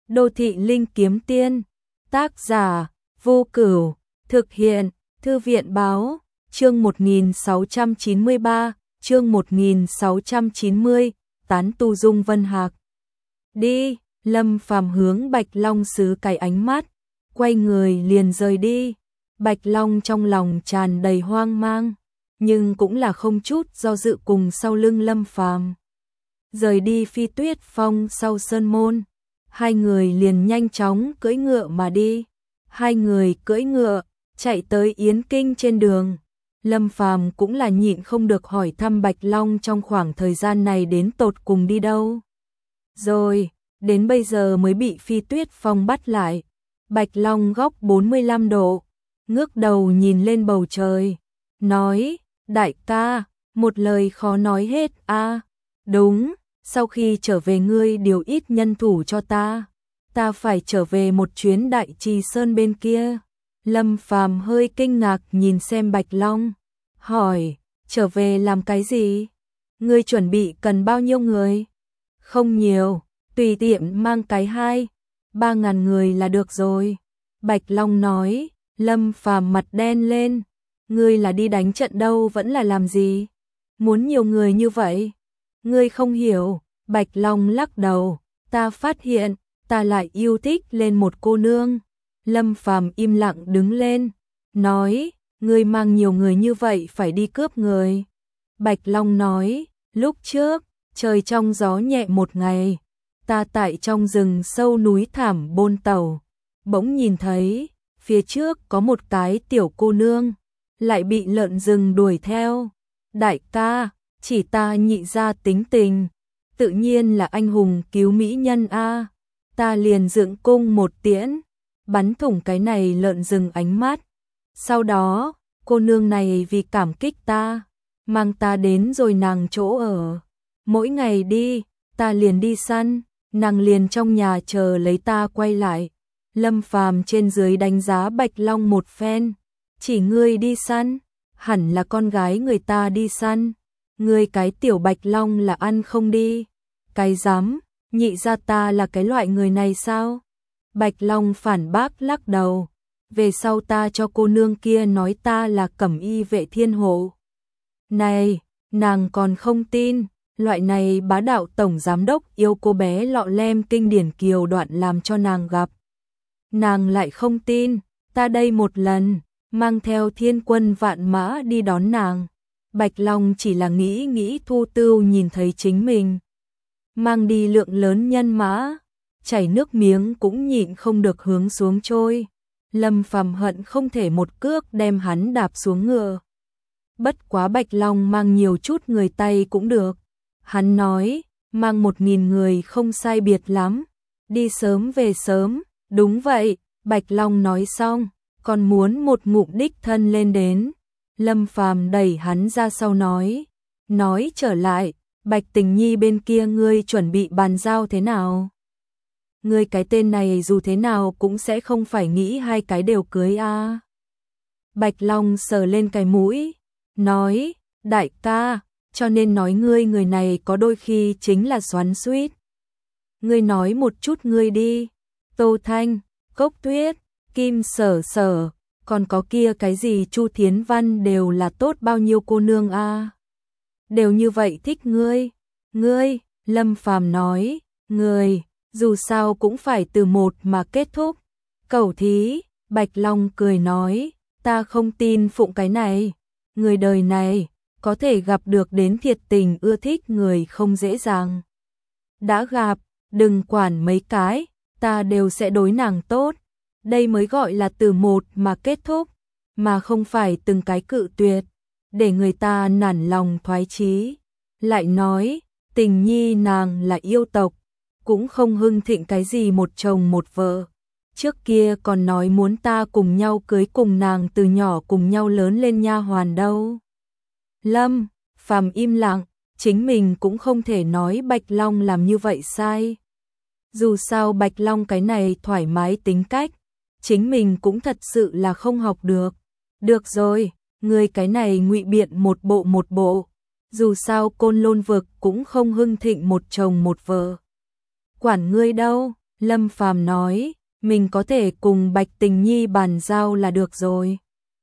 Đô thị linh kiếm tiên, tác giả Vô Cửu, thực hiện Thư viện báo, chương 1693, chương 1690, tán tu Dung Vân Hạc. Đi, Lâm Phàm hướng Bạch Long xứ cái ánh mắt, quay người liền rời đi. Bạch Long trong lòng tràn đầy hoang mang, nhưng cũng là không chút do dự cùng sau lưng Lâm Phàm. Rời đi Phi Tuyết Phong sau sơn môn, hai người liền nhanh chóng cưỡi ngựa mà đi. Hai người cưỡi ngựa, chạy tới Yến Kinh trên đường. Lâm Phàm cũng là nhịn không được hỏi thăm Bạch Long trong khoảng thời gian này đến tột cùng đi đâu. Rồi, đến bây giờ mới bị Phi Tuyết Phong bắt lại. Bạch Long góc 45 độ, ngước đầu nhìn lên bầu trời, nói, đại ca, một lời khó nói hết a. Đúng, sau khi trở về ngươi điều ít nhân thủ cho ta phải trở về một chuyến Đại Trì Sơn bên kia. Lâm Phàm hơi kinh ngạc nhìn xem Bạch Long, hỏi, trở về làm cái gì? Ngươi chuẩn bị cần bao nhiêu người? Không nhiều, tùy tiện mang cái 2-3 ngàn người là được rồi. Bạch Long nói. Lâm Phàm mặt đen lên, ngươi là đi đánh trận đâu vẫn là làm gì? Muốn nhiều người như vậy? Ngươi không hiểu. Bạch Long lắc đầu, ta phát hiện, ta lại yêu thích lên một cô nương. Lâm Phàm im lặng đứng lên, nói, ngươi mang nhiều người như vậy phải đi cướp người. Bạch Long nói, lúc trước, trời trong gió nhẹ một ngày, ta tại trong rừng sâu núi thảm bôn tàu, bỗng nhìn thấy, phía trước có một cái tiểu cô nương, lại bị lợn rừng đuổi theo. Đại ca, chỉ ta nhị ra tính tình, tự nhiên là anh hùng cứu mỹ nhân a. Ta liền dựng cung một tiễn, bắn thủng cái này lợn rừng ánh mắt. Sau đó, cô nương này vì cảm kích ta, mang ta đến rồi nàng chỗ ở. Mỗi ngày đi, ta liền đi săn, nàng liền trong nhà chờ lấy ta quay lại. Lâm Phàm trên dưới đánh giá Bạch Long một phen, chỉ ngươi đi săn, hẳn là con gái người ta đi săn, ngươi cái tiểu Bạch Long là ăn không đi. Cái dám, nhị ra ta là cái loại người này sao? Bạch Long phản bác lắc đầu, về sau ta cho cô nương kia nói ta là Cẩm Y vệ thiên hộ. Này, nàng còn không tin, loại này bá đạo tổng giám đốc yêu cô bé lọ lem kinh điển kiều đoạn làm cho nàng gặp. Nàng lại không tin, ta đây một lần, mang theo thiên quân vạn mã đi đón nàng. Bạch Long chỉ là nghĩ Thu Tưu nhìn thấy chính mình mang đi lượng lớn nhân mã, chảy nước miếng cũng nhịn không được hướng xuống trôi. Lâm Phàm hận không thể một cước đem hắn đạp xuống ngựa. Bất quá Bạch Long mang nhiều chút người tay cũng được. Hắn nói, mang 1000 người không sai biệt lắm, đi sớm về sớm. Đúng vậy, Bạch Long nói xong, còn muốn một ngụm đích thân lên đến. Lâm Phàm đẩy hắn ra sau nói trở lại, Bạch Tình Nhi bên kia ngươi chuẩn bị bàn giao thế nào? Ngươi cái tên này dù thế nào cũng sẽ không phải nghĩ hai cái đều cưới a. Bạch Long sờ lên cái mũi, nói, đại ca, cho nên nói ngươi người này có đôi khi chính là xoắn xuýt. Ngươi nói một chút ngươi đi. Tô Thanh, Cốc Tuyết, Kim Sở Sở, còn có kia cái gì Chu Thiến Văn đều là tốt bao nhiêu cô nương a. Đều như vậy thích ngươi. Ngươi, Lâm Phàm nói, ngươi, dù sao cũng phải từ một mà kết thúc. Cẩu thí, Bạch Long cười nói, ta không tin phụng cái này. Người đời này, có thể gặp được đến thiệt tình ưa thích người không dễ dàng. Đã gặp, đừng quản mấy cái, ta đều sẽ đối nàng tốt. Đây mới gọi là từ một mà kết thúc, mà không phải từng cái cự tuyệt, để người ta nản lòng thoái chí. Lại nói, Tình Nhi nàng là yêu tộc, cũng không hưng thịnh cái gì một chồng một vợ. Trước kia còn nói muốn ta cùng nhau cưới cùng nàng từ nhỏ cùng nhau lớn lên nha hoàn đâu. Lâm Phàm im lặng, chính mình cũng không thể nói Bạch Long làm như vậy sai. Dù sao Bạch Long cái này thoải mái tính cách, chính mình cũng thật sự là không học được. Được rồi, người cái này ngụy biện một bộ. Dù sao Côn Lôn vực cũng không hưng thịnh một chồng một vợ. Quản ngươi đâu, Lâm Phàm nói, mình có thể cùng Bạch Tình Nhi bàn giao là được rồi.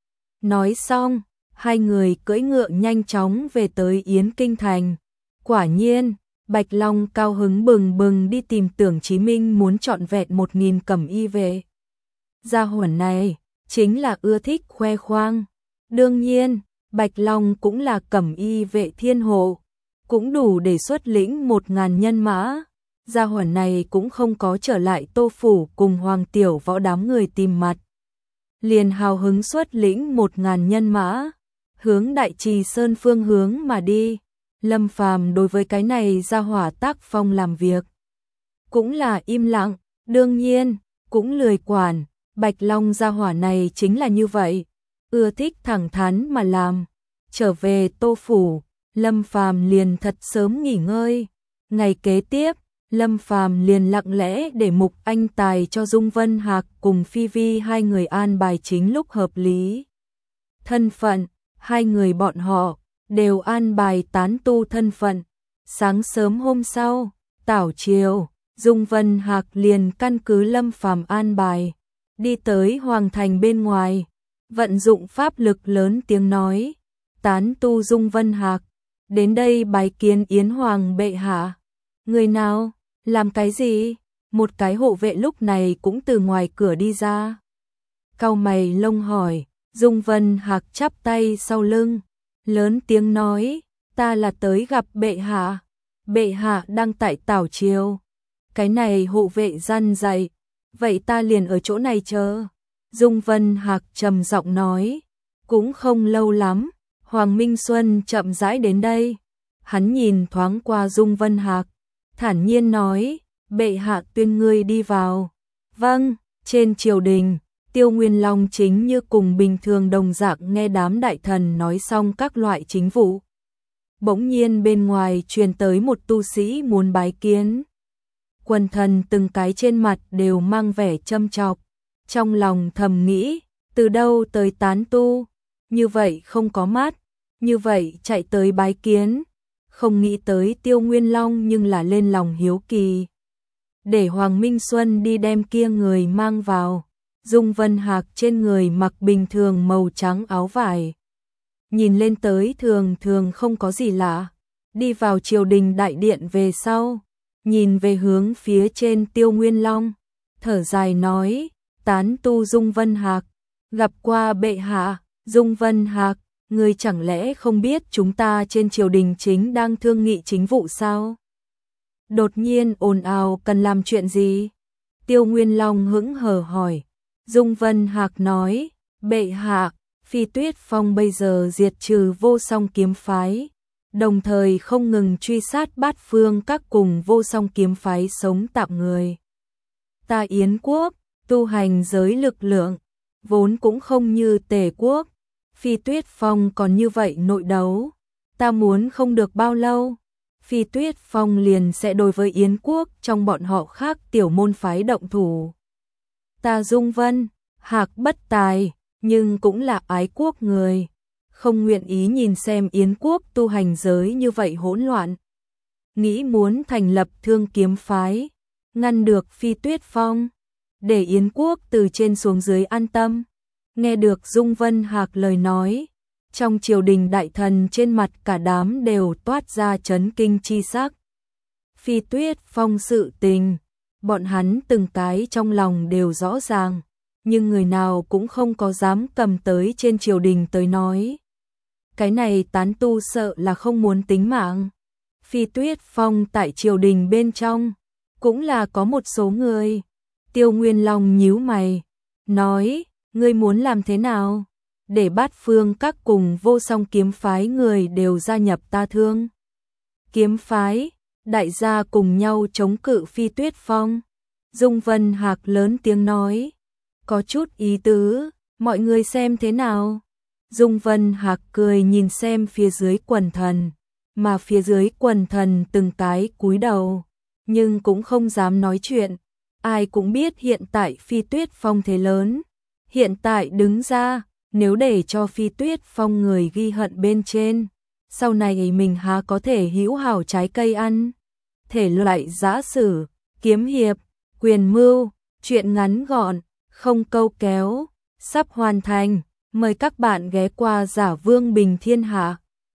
Nói xong, hai người cưỡi ngựa nhanh chóng về tới Yến Kinh Thành. Quả nhiên, Bạch Long cao hứng bừng bừng đi tìm Tưởng Chí Minh muốn trọn vẹn 1000 cẩm y về. Gia hỏa này, chính là ưa thích khoe khoang. Đương nhiên, Bạch Long cũng là cẩm y vệ thiên hộ, cũng đủ để xuất lĩnh 1000 nhân mã. Gia hỏa này cũng không có trở lại Tô Phủ cùng Hoàng Tiểu Võ đám người tìm mặt. Liền hào hứng xuất lĩnh 1000 nhân mã, hướng Đại Trì Sơn phương hướng mà đi. Lâm Phàm đối với cái này gia hỏa tác phong làm việc cũng là im lặng, đương nhiên, cũng lười quản. Bạch Long gia hỏa này chính là như vậy, ưa thích thẳng thắn mà làm. Trở về Tô Phủ, Lâm Phàm liền thật sớm nghỉ ngơi. Ngày kế tiếp, Lâm Phàm liền lặng lẽ để Mục Anh Tài cho Dung Vân Hạc cùng Phi Vi hai người an bài chính lúc hợp lý. Thân phận, hai người bọn họ đều an bài tán tu thân phận. Sáng sớm hôm sau, tảo chiều, Dung Vân Hạc liền căn cứ Lâm Phàm an bài, đi tới Hoàng Thành bên ngoài, vận dụng pháp lực lớn tiếng nói, tán tu Dung Vân Hạc, đến đây bái kiến Yến Hoàng bệ hạ. Người nào, làm cái gì? Một cái hộ vệ lúc này cũng từ ngoài cửa đi ra. Cau mày lông hỏi, Dung Vân Hạc chắp tay sau lưng, lớn tiếng nói, ta là tới gặp bệ hạ. Bệ hạ đang tại tảo chiều. Cái này hộ vệ răn dạy, vậy ta liền ở chỗ này chờ. Dung Vân Hạc trầm giọng nói, cũng không lâu lắm, Hoàng Minh Xuân chậm rãi đến đây. Hắn nhìn thoáng qua Dung Vân Hạc, thản nhiên nói, bệ hạ tuyên ngươi đi vào. Vâng. Trên triều đình, Tiêu Nguyên Long chính như cùng bình thường đồng dạng nghe đám đại thần nói xong các loại chính vụ. Bỗng nhiên bên ngoài truyền tới một tu sĩ muốn bái kiến. Quần thần từng cái trên mặt đều mang vẻ châm chọc, trong lòng thầm nghĩ, từ đâu tới tán tu, như vậy không có mắt, như vậy chạy tới bái kiến, không nghĩ tới Tiêu Nguyên Long nhưng là lên lòng hiếu kỳ. Để Hoàng Minh Xuân đi đem kia người mang vào. Dung Vân Hạc trên người mặc bình thường màu trắng áo vải, nhìn lên tới thường thường không có gì lạ. Đi vào triều đình đại điện về sau, nhìn về hướng phía trên Tiêu Nguyên Long, thở dài nói, tán tu Dung Vân Hạc, gặp qua bệ hạ. Dung Vân Hạc, ngươi chẳng lẽ không biết chúng ta trên triều đình chính đang thương nghị chính vụ sao? Đột nhiên ồn ào cần làm chuyện gì? Tiêu Nguyên Long hững hờ hỏi. Dung Vân Hạc nói, bệ hạ, Phi Tuyết Phong bây giờ diệt trừ Vô Song kiếm phái, đồng thời không ngừng truy sát Bát Phương các cùng Vô Song kiếm phái sống tạm người. Ta Yến quốc, tu hành giới lực lượng, vốn cũng không như Tề quốc, Phi Tuyết Phong còn như vậy nội đấu, ta muốn không được bao lâu, Phi Tuyết Phong liền sẽ đối với Yến quốc trong bọn họ khác tiểu môn phái động thủ. Ta Dung Vân Hạc bất tài, nhưng cũng là ái quốc người, không nguyện ý nhìn xem Yến quốc tu hành giới như vậy hỗn loạn. Nghĩ muốn thành lập Thương kiếm phái, ngăn được Phi Tuyết Phong, để Yến quốc từ trên xuống dưới an tâm. Nghe được Dung Vân Hạc lời nói, trong triều đình đại thần trên mặt cả đám đều toát ra chấn kinh chi sắc. Phi Tuyết Phong sự tình, bọn hắn từng cái trong lòng đều rõ ràng, nhưng người nào cũng không có dám cầm tới trên triều đình tới nói. Cái này tán tu sợ là không muốn tính mạng. Phi Tuyết Phong tại triều đình bên trong, cũng là có một số người. Tiêu Nguyên Long nhíu mày, nói, ngươi muốn làm thế nào? Để Bát Phương các cùng Vô Song kiếm phái người đều gia nhập ta Thương kiếm phái, đại gia cùng nhau chống cự Phi Tuyết Phong. Dung Vân Hạc lớn tiếng nói, có chút ý tứ, mọi người xem thế nào? Dung Vân Hạc cười nhìn xem phía dưới quần thần, mà phía dưới quần thần từng cái cúi đầu, nhưng cũng không dám nói chuyện. Ai cũng biết hiện tại Phi Tuyết Phong thế lớn, hiện tại đứng ra, nếu để cho Phi Tuyết Phong người ghi hận bên trên, sau này mình há có thể hữu hảo trái cây ăn. Thể loại giã sử, kiếm hiệp, Quyền mưu, chuyện ngắn gọn, không câu kéo, sắp hoàn thành. Mời các bạn ghé qua Giả Vương Bình Thiên Hạ.